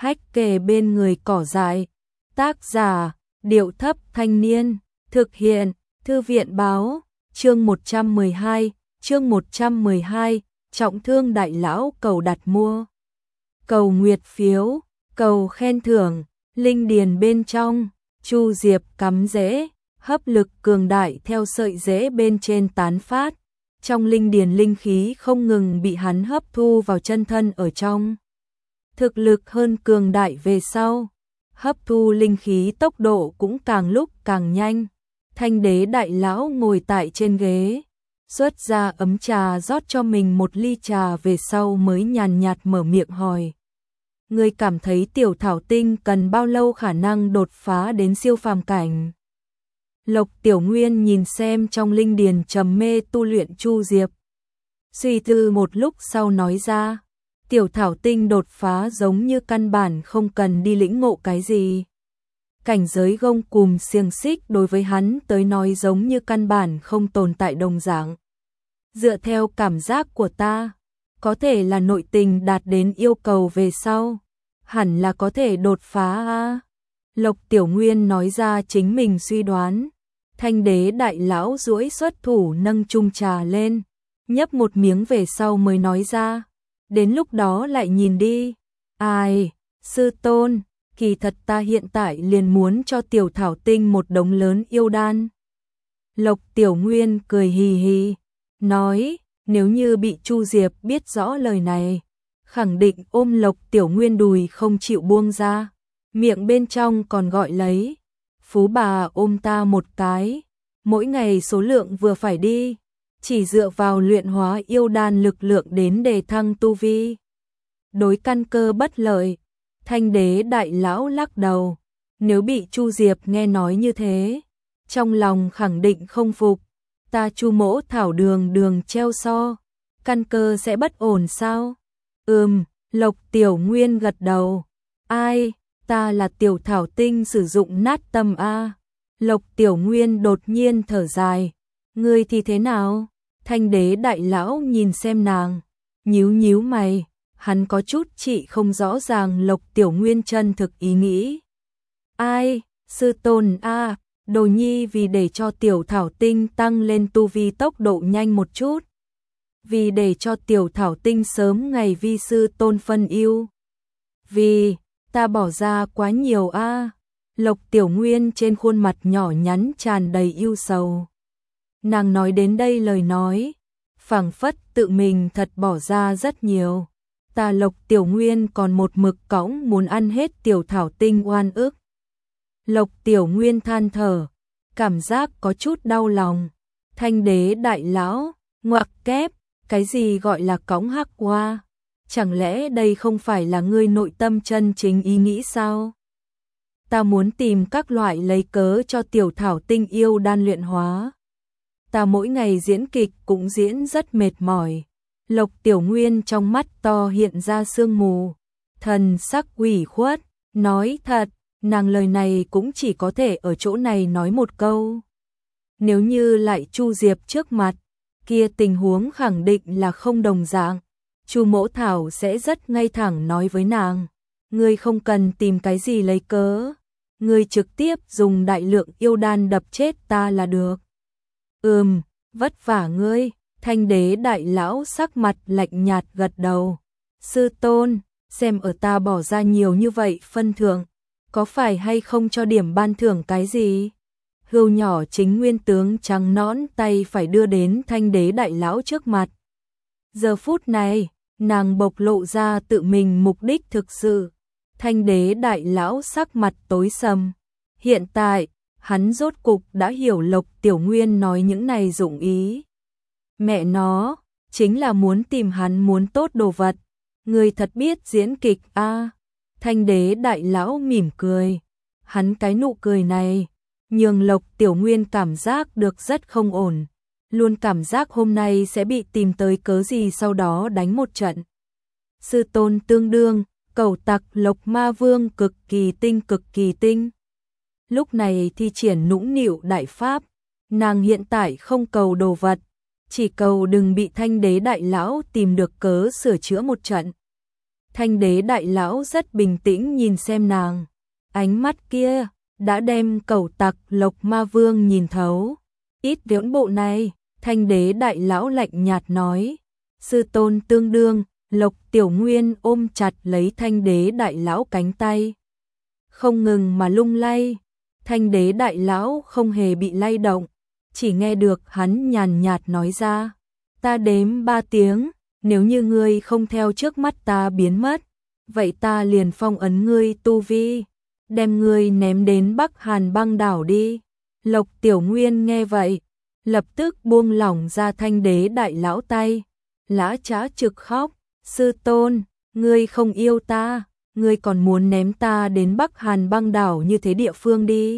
hách kề bên người cỏ dại. Tác giả, Điệu Thấp Thanh Niên, thực hiện, Thư viện Báo, chương 112, trọng thương đại lão cầu đặt mua. Cầu nguyệt phiếu, cầu khen thưởng, linh điền bên trong, Chu Diệp cắm rễ, hấp lực cường đại theo sợi rễ bên trên tán phát. Trong linh điền linh khí không ngừng bị hắn hấp thu vào chân thân ở trong. Thực lực hơn cường đại về sau, hấp thu linh khí tốc độ cũng càng lúc càng nhanh. Thanh đế đại lão ngồi tại trên ghế, xuất ra ấm trà rót cho mình một ly trà về sau mới nhàn nhạt mở miệng hỏi. Ngươi cảm thấy tiểu thảo tinh cần bao lâu khả năng đột phá đến siêu phàm cảnh? Lộc Tiểu Nguyên nhìn xem trong linh điền trầm mê tu luyện Chu Diệp. Suy tư một lúc sau nói ra, tiểu thảo tinh đột phá giống như căn bản không cần đi lĩnh ngộ cái gì. Cảnh giới gông cùm xiềng xích đối với hắn tới nói giống như căn bản không tồn tại đồng dạng. Dựa theo cảm giác của ta, có thể là nội tình đạt đến yêu cầu về sau, hẳn là có thể đột phá a. Lộc Tiểu Nguyên nói ra chính mình suy đoán. Thanh đế đại lão duỗi xuất thủ nâng chung trà lên, nhấp một miếng về sau mới nói ra. Đến lúc đó lại nhìn đi. Ai, sư tôn, kỳ thật ta hiện tại liền muốn cho tiểu thảo tinh một đống lớn yêu đan. Lộc Tiểu Nguyên cười hì hì, nói, nếu như bị Chu Diệp biết rõ lời này, khẳng định ôm Lộc Tiểu Nguyên đùi không chịu buông ra, miệng bên trong còn gọi lấy, phú bà ôm ta một cái, mỗi ngày số lượng vừa phải đi, chỉ dựa vào luyện hóa yêu đan lực lượng đến đề thăng tu vi. Đối căn cơ bất lợi, Thanh đế đại lão lắc đầu, nếu bị Chu Diệp nghe nói như thế, trong lòng khẳng định không phục, ta Chu mỗ thảo đường treo so, căn cơ sẽ bất ổn sao? Lộc Tiểu Nguyên gật đầu, ai, ta là tiểu thảo tinh sử dụng nát tâm a. Lộc Tiểu Nguyên đột nhiên thở dài, ngươi thì thế nào? Thanh đế đại lão nhìn xem nàng, nhíu mày, hắn có chút chị không rõ ràng Lộc Tiểu Nguyên chân thực ý nghĩ. Ai, sư tôn a, đồ nhi vì để cho tiểu thảo tinh tăng lên tu vi tốc độ nhanh một chút, vì để cho tiểu thảo tinh sớm ngày vi sư tôn phân yêu, vì ta bỏ ra quá nhiều a. Lộc Tiểu Nguyên trên khuôn mặt nhỏ nhắn tràn đầy yêu sầu. Nàng nói đến đây lời nói, phảng phất tự mình thật bỏ ra rất nhiều. Ta Lộc Tiểu Nguyên còn một mực cõng muốn ăn hết tiểu thảo tinh oan ức. Lộc Tiểu Nguyên than thở, cảm giác có chút đau lòng. Thanh đế đại lão, ngoặc kép, cái gì gọi là cõng hắc hoa? Chẳng lẽ đây không phải là ngươi nội tâm chân chính ý nghĩ sao? Ta muốn tìm các loại lấy cớ cho tiểu thảo tinh yêu đan luyện hóa. Ta mỗi ngày diễn kịch cũng diễn rất mệt mỏi. Lộc Tiểu Nguyên trong mắt to hiện ra sương mù, thần sắc ủy khuất, nói thật, nàng lời này cũng chỉ có thể ở chỗ này nói một câu. Nếu như lại Chu Diệp trước mặt, kia tình huống khẳng định là không đồng dạng. Chu mỗ thảo sẽ rất ngay thẳng nói với nàng, ngươi không cần tìm cái gì lấy cớ, ngươi trực tiếp dùng đại lượng yêu đan đập chết ta là được. Vất vả ngươi. Thanh đế đại lão sắc mặt lạnh nhạt gật đầu. Sư tôn, xem ở ta bỏ ra nhiều như vậy phân thưởng, có phải hay không cho điểm ban thưởng cái gì? Hươu nhỏ chính nguyên tướng trắng nõn tay phải đưa đến thanh đế đại lão trước mặt. Giờ phút này, nàng bộc lộ ra tự mình mục đích thực sự. Thanh đế đại lão sắc mặt tối sầm. Hiện tại, hắn rốt cục đã hiểu Lộc Tiểu Nguyên nói những này dụng ý. Mẹ nó, chính là muốn tìm hắn muốn tốt đồ vật. Người thật biết diễn kịch a. Thanh đế đại lão mỉm cười. Hắn cái nụ cười này, nhường Lộc Tiểu Nguyên cảm giác được rất không ổn. Luôn cảm giác hôm nay sẽ bị tìm tới cớ gì sau đó đánh một trận. Sư tôn tương đương, cẩu tặc Lộc Ma Vương cực kỳ tinh. Lúc này thi triển nũng nịu đại pháp, nàng hiện tại không cầu đồ vật, chỉ cầu đừng bị thanh đế đại lão tìm được cớ sửa chữa một trận. Thanh đế đại lão rất bình tĩnh nhìn xem nàng. Ánh mắt kia đã đem cẩu tặc Lộc Ma Vương nhìn thấu. Ít viễn bộ này, Thanh đế đại lão lạnh nhạt nói. Sư tôn tương đương, Lộc Tiểu Nguyên ôm chặt lấy Thanh đế đại lão cánh tay. Không ngừng mà lung lay. Thanh đế đại lão không hề bị lay động. Chỉ nghe được hắn nhàn nhạt nói ra. Ta đếm 3 tiếng, nếu như ngươi không theo trước mắt ta biến mất, vậy ta liền phong ấn ngươi tu vi, đem ngươi ném đến Bắc Hàn băng đảo đi. Lộc Tiểu Nguyên nghe vậy, lập tức buông lỏng ra Thanh đế đại lão tay, lã chã trực khóc, sư tôn, ngươi không yêu ta, ngươi còn muốn ném ta đến Bắc Hàn băng đảo như thế địa phương đi.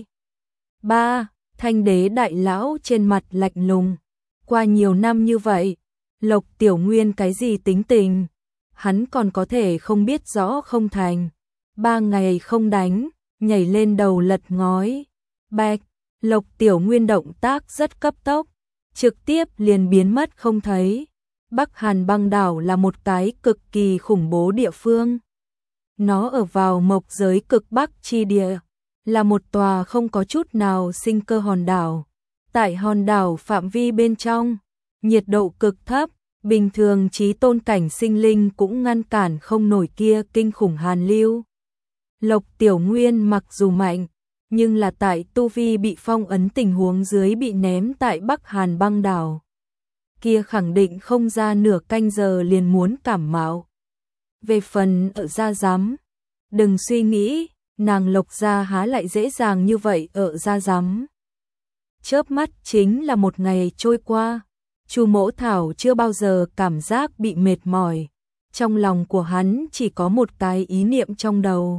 Thanh đế đại lão trên mặt lạnh lùng, qua nhiều năm như vậy, Lộc Tiểu Nguyên cái gì tính tình, hắn còn có thể không biết rõ không thành. 3 ngày không đánh, nhảy lên đầu lật ngói. Bạch, Lộc Tiểu Nguyên động tác rất cấp tốc, trực tiếp liền biến mất không thấy. Bắc Hàn băng đảo là một cái cực kỳ khủng bố địa phương. Nó ở vào mộc giới cực bắc chi địa, là một tòa không có chút nào sinh cơ hòn đảo. Tại hòn đảo phạm vi bên trong, nhiệt độ cực thấp, bình thường chí tôn cảnh sinh linh cũng ngăn cản không nổi kia kinh khủng hàn lưu. Lộc Tiểu Nguyên mặc dù mạnh, nhưng là tại tu vi bị phong ấn tình huống dưới bị ném tại Bắc Hàn băng đảo. Kia khẳng định không ra nửa canh giờ liền muốn cảm mạo. Về phần ở gia giám, đừng suy nghĩ, nàng Lộc gia há lại dễ dàng như vậy ở gia giám. Chớp mắt chính là một ngày trôi qua. Chu Mỗ Thảo chưa bao giờ cảm giác bị mệt mỏi, trong lòng của hắn chỉ có một cái ý niệm trong đầu.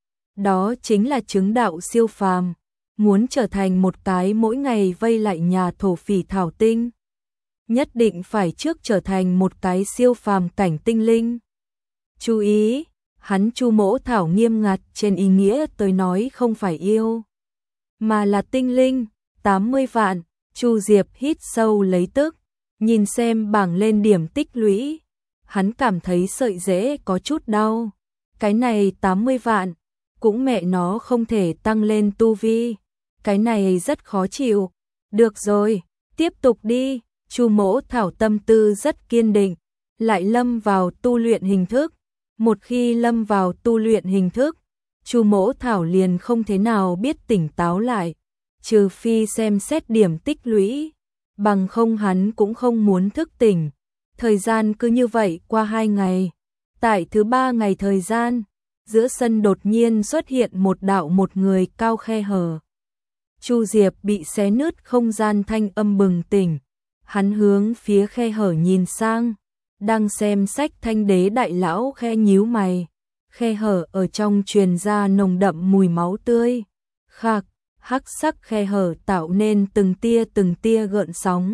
Đó chính là chứng đạo siêu phàm, muốn trở thành một cái mỗi ngày vây lại nhà thổ phỉ thảo tinh. Nhất định phải trước trở thành một cái siêu phàm cảnh tinh linh. Chú ý, hắn Chu Mỗ Thảo nghiêm ngặt trên ý nghĩa tôi nói không phải yêu, mà là tinh linh, 80 vạn, Chu Diệp hít sâu lấy tức. Nhìn xem bảng lên điểm tích lũy, hắn cảm thấy sợi rễ có chút đau. Cái này 80 vạn, cũng mẹ nó không thể tăng lên tu vi. Cái này rất khó chịu. Được rồi, tiếp tục đi. Chu Mỗ Thảo tâm tư rất kiên định, lại lâm vào tu luyện hình thức. Một khi lâm vào tu luyện hình thức, Chu Mỗ Thảo liền không thế nào biết tỉnh táo lại, trừ phi xem xét điểm tích lũy. Bằng không hắn cũng không muốn thức tỉnh. Thời gian cứ như vậy qua 2 ngày. Tại thứ 3 ngày thời gian, giữa sân đột nhiên xuất hiện một đạo một người cao khe hở. Chu Diệp bị xé nứt không gian thanh âm bừng tỉnh. Hắn hướng phía khe hở nhìn sang, đang xem sách Thanh đế đại lão khe nhíu mày. Khe hở ở trong truyền ra nồng đậm mùi máu tươi. Khạc. Hắc sắc khe hở tạo nên từng tia gợn sóng.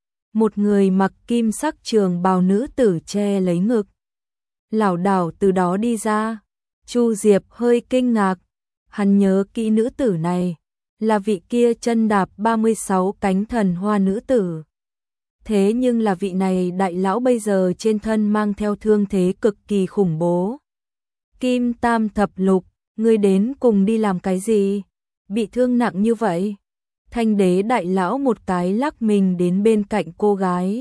Một người mặc kim sắc trường bào nữ tử che lấy ngực, lảo đảo từ đó đi ra. Chu Diệp hơi kinh ngạc, hắn nhớ kỹ nữ tử này, là vị kia chân đạp 36 cánh thần hoa nữ tử. Thế nhưng là vị này đại lão bây giờ trên thân mang theo thương thế cực kỳ khủng bố. Kim Tam Thập Lục, ngươi đến cùng đi làm cái gì? Bị thương nặng như vậy? Thanh đế đại lão một cái lắc mình đến bên cạnh cô gái,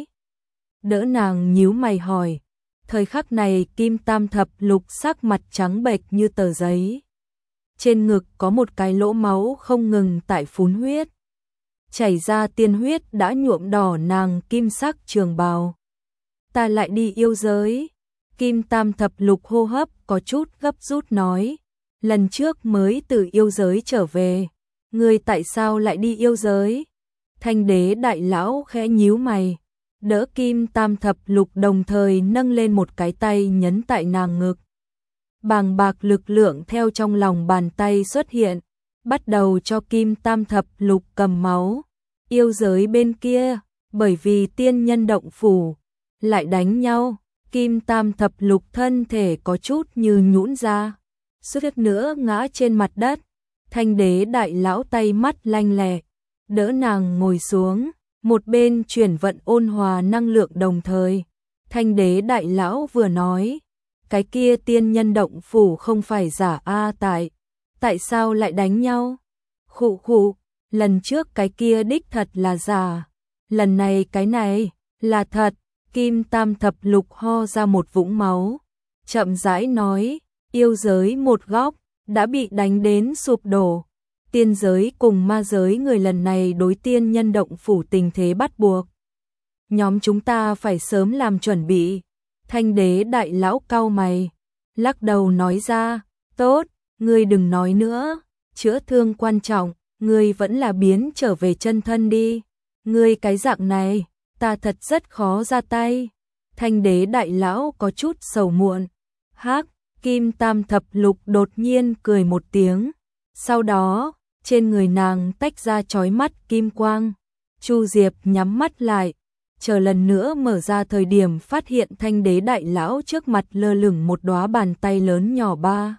đỡ nàng nhíu mày hỏi. Thời khắc này Kim Tam Thập Lục sắc mặt trắng bệch như tờ giấy. Trên ngực có một cái lỗ máu không ngừng tại phun huyết. Chảy ra tiên huyết đã nhuộm đỏ nàng kim sắc trường bào. Ta lại đi yêu giới. Kim Tam Thập Lục hô hấp có chút gấp rút nói. Lần trước mới từ yêu giới trở về, ngươi tại sao lại đi yêu giới? Thanh đế đại lão khẽ nhíu mày, đỡ Kim Tam Thập Lục đồng thời nâng lên một cái tay nhấn tại nàng ngực. Bàng bạc lực lượng theo trong lòng bàn tay xuất hiện, bắt đầu cho Kim Tam Thập Lục cầm máu. Yêu giới bên kia, bởi vì tiên nhân động phủ, lại đánh nhau, Kim Tam Thập Lục thân thể có chút như nhũn ra. Suýt nữa ngã trên mặt đất. Thanh đế đại lão tay mắt lanh lẹ, đỡ nàng ngồi xuống, một bên chuyển vận ôn hòa năng lượng đồng thời. Thanh đế đại lão vừa nói, cái kia tiên nhân động phủ không phải giả a, tại sao lại đánh nhau? Khụ khụ, lần trước cái kia đích thật là giả, lần này cái này là thật. Kim Tam Thập Lục ho ra một vũng máu, chậm rãi nói, yêu giới một góc đã bị đánh đến sụp đổ. Tiên giới cùng ma giới người lần này đối tiên nhân động phủ tình thế bắt buộc. Nhóm chúng ta phải sớm làm chuẩn bị. Thanh đế đại lão cau mày, lắc đầu nói ra, tốt, ngươi đừng nói nữa, chữa thương quan trọng, ngươi vẫn là biến trở về chân thân đi. Ngươi cái dạng này, ta thật rất khó ra tay. Thanh đế đại lão có chút sầu muộn. Hắc, Kim Tam Thập Lục đột nhiên cười một tiếng. Sau đó, trên người nàng tách ra chói mắt kim quang. Chu Diệp nhắm mắt lại, chờ lần nữa mở ra thời điểm phát hiện thanh đế đại lão trước mặt lơ lửng một đóa bàn tay lớn nhỏ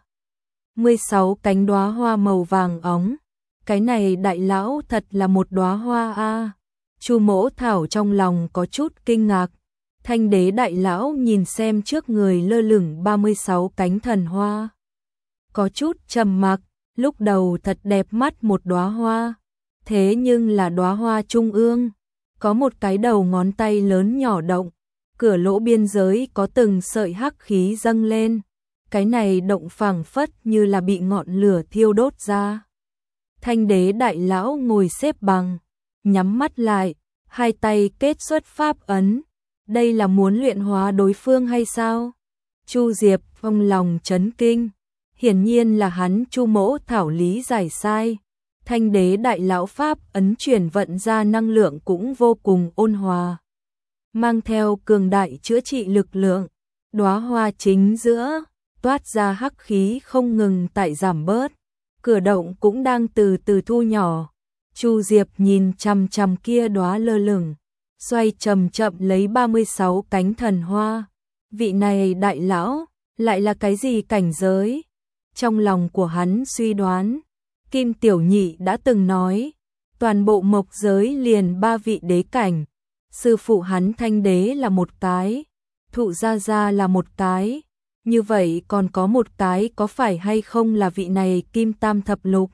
36 cánh đóa hoa màu vàng óng. Cái này đại lão thật là một đóa hoa a. Chu Mỗ Thảo trong lòng có chút kinh ngạc. Thanh đế đại lão nhìn xem trước người lơ lửng 36 cánh thần hoa, có chút trầm mặc. Lúc đầu thật đẹp mắt một đóa hoa, thế nhưng là đóa hoa trung ương có một cái đầu ngón tay lớn nhỏ động, cửa lỗ biên giới có từng sợi hắc khí dâng lên. Cái này động phảng phất như là bị ngọn lửa thiêu đốt ra. Thanh đế đại lão ngồi xếp bằng, nhắm mắt lại, hai tay kết xuất pháp ấn. Đây là muốn luyện hóa đối phương hay sao? Chu Diệp trong lòng chấn kinh. Hiển nhiên là hắn Chu Mỗ Thảo lý giải sai. Thanh đế đại lão pháp ấn chuyển vận ra năng lượng cũng vô cùng ôn hòa, mang theo cường đại chữa trị lực lượng. Đóa hoa chính giữa toát ra hắc khí không ngừng tại giảm bớt, cửa động cũng đang từ từ thu nhỏ. Chu Diệp nhìn chằm chằm kia đóa lơ lửng, xoay chậm chậm lấy 36 cánh thần hoa. Vị này đại lão lại là cái gì cảnh giới? Trong lòng của hắn suy đoán, Kim Tiểu Nhị đã từng nói, toàn bộ mộc giới liền 3 vị đế cảnh. Sư phụ hắn Thanh đế là một cái, Thụ Gia Gia là một cái, như vậy còn có một cái có phải hay không là vị này Kim Tam Thập Lục?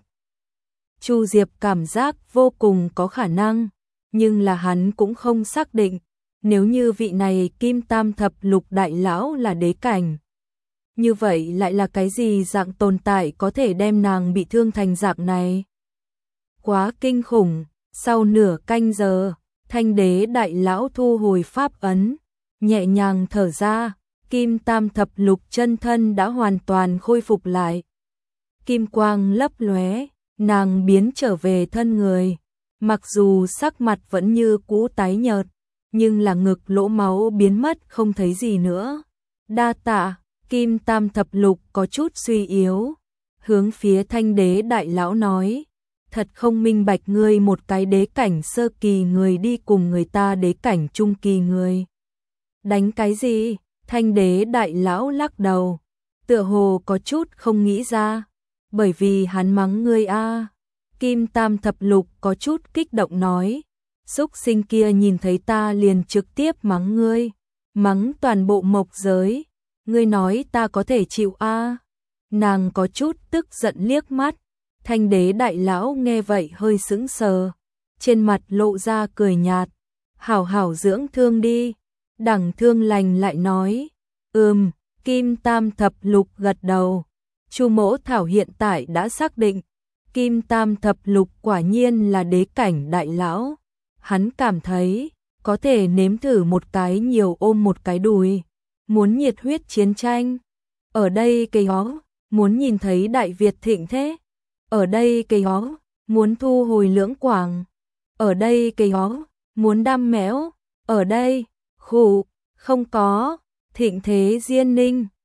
Chu Diệp cảm giác vô cùng có khả năng, nhưng là hắn cũng không xác định. Nếu như vị này Kim Tam Thập Lục đại lão là đế cảnh, như vậy lại là cái gì dạng tồn tại có thể đem nàng bị thương thành dạng này? Quá kinh khủng. Sau nửa canh giờ, Thanh đế đại lão thu hồi pháp ấn, nhẹ nhàng thở ra. Kim Tam Thập Lục chân thân đã hoàn toàn khôi phục lại. Kim quang lấp lóe, nàng biến trở về thân người. Mặc dù sắc mặt vẫn như cũ tái nhợt, nhưng là ngực lỗ máu biến mất không thấy gì nữa. Đa tạ. Kim Tam Thập Lục có chút suy yếu, hướng phía Thanh đế đại lão nói, thật không minh bạch ngươi một cái đế cảnh sơ kỳ người đi cùng người ta đế cảnh trung kỳ người. Đánh cái gì? Thanh đế đại lão lắc đầu, tựa hồ có chút không nghĩ ra, bởi vì hắn mắng ngươi a. Kim Tam Thập Lục có chút kích động nói, xúc sinh kia nhìn thấy ta liền trực tiếp mắng ngươi, mắng toàn bộ mộc giới. Ngươi nói ta có thể chịu a? Nàng có chút tức giận liếc mắt. Thanh đế đại lão nghe vậy hơi sững sờ, trên mặt lộ ra cười nhạt, hảo hảo dưỡng thương đi. Đẳng Thương Lành lại nói, Kim Tam Thập Lục gật đầu. Chu Mỗ Thảo hiện tại đã xác định, Kim Tam Thập Lục quả nhiên là đế cảnh đại lão. Hắn cảm thấy có thể nếm thử một cái nhiều ôm một cái đùi. Muốn nhiệt huyết chiến tranh, ở đây cây hó, muốn nhìn thấy Đại Việt thịnh thế, ở đây cây hó, muốn thu hồi Lưỡng Quảng, ở đây cây hó, muốn đam méo, ở đây, khủ, không có, thịnh thế Diên Ninh,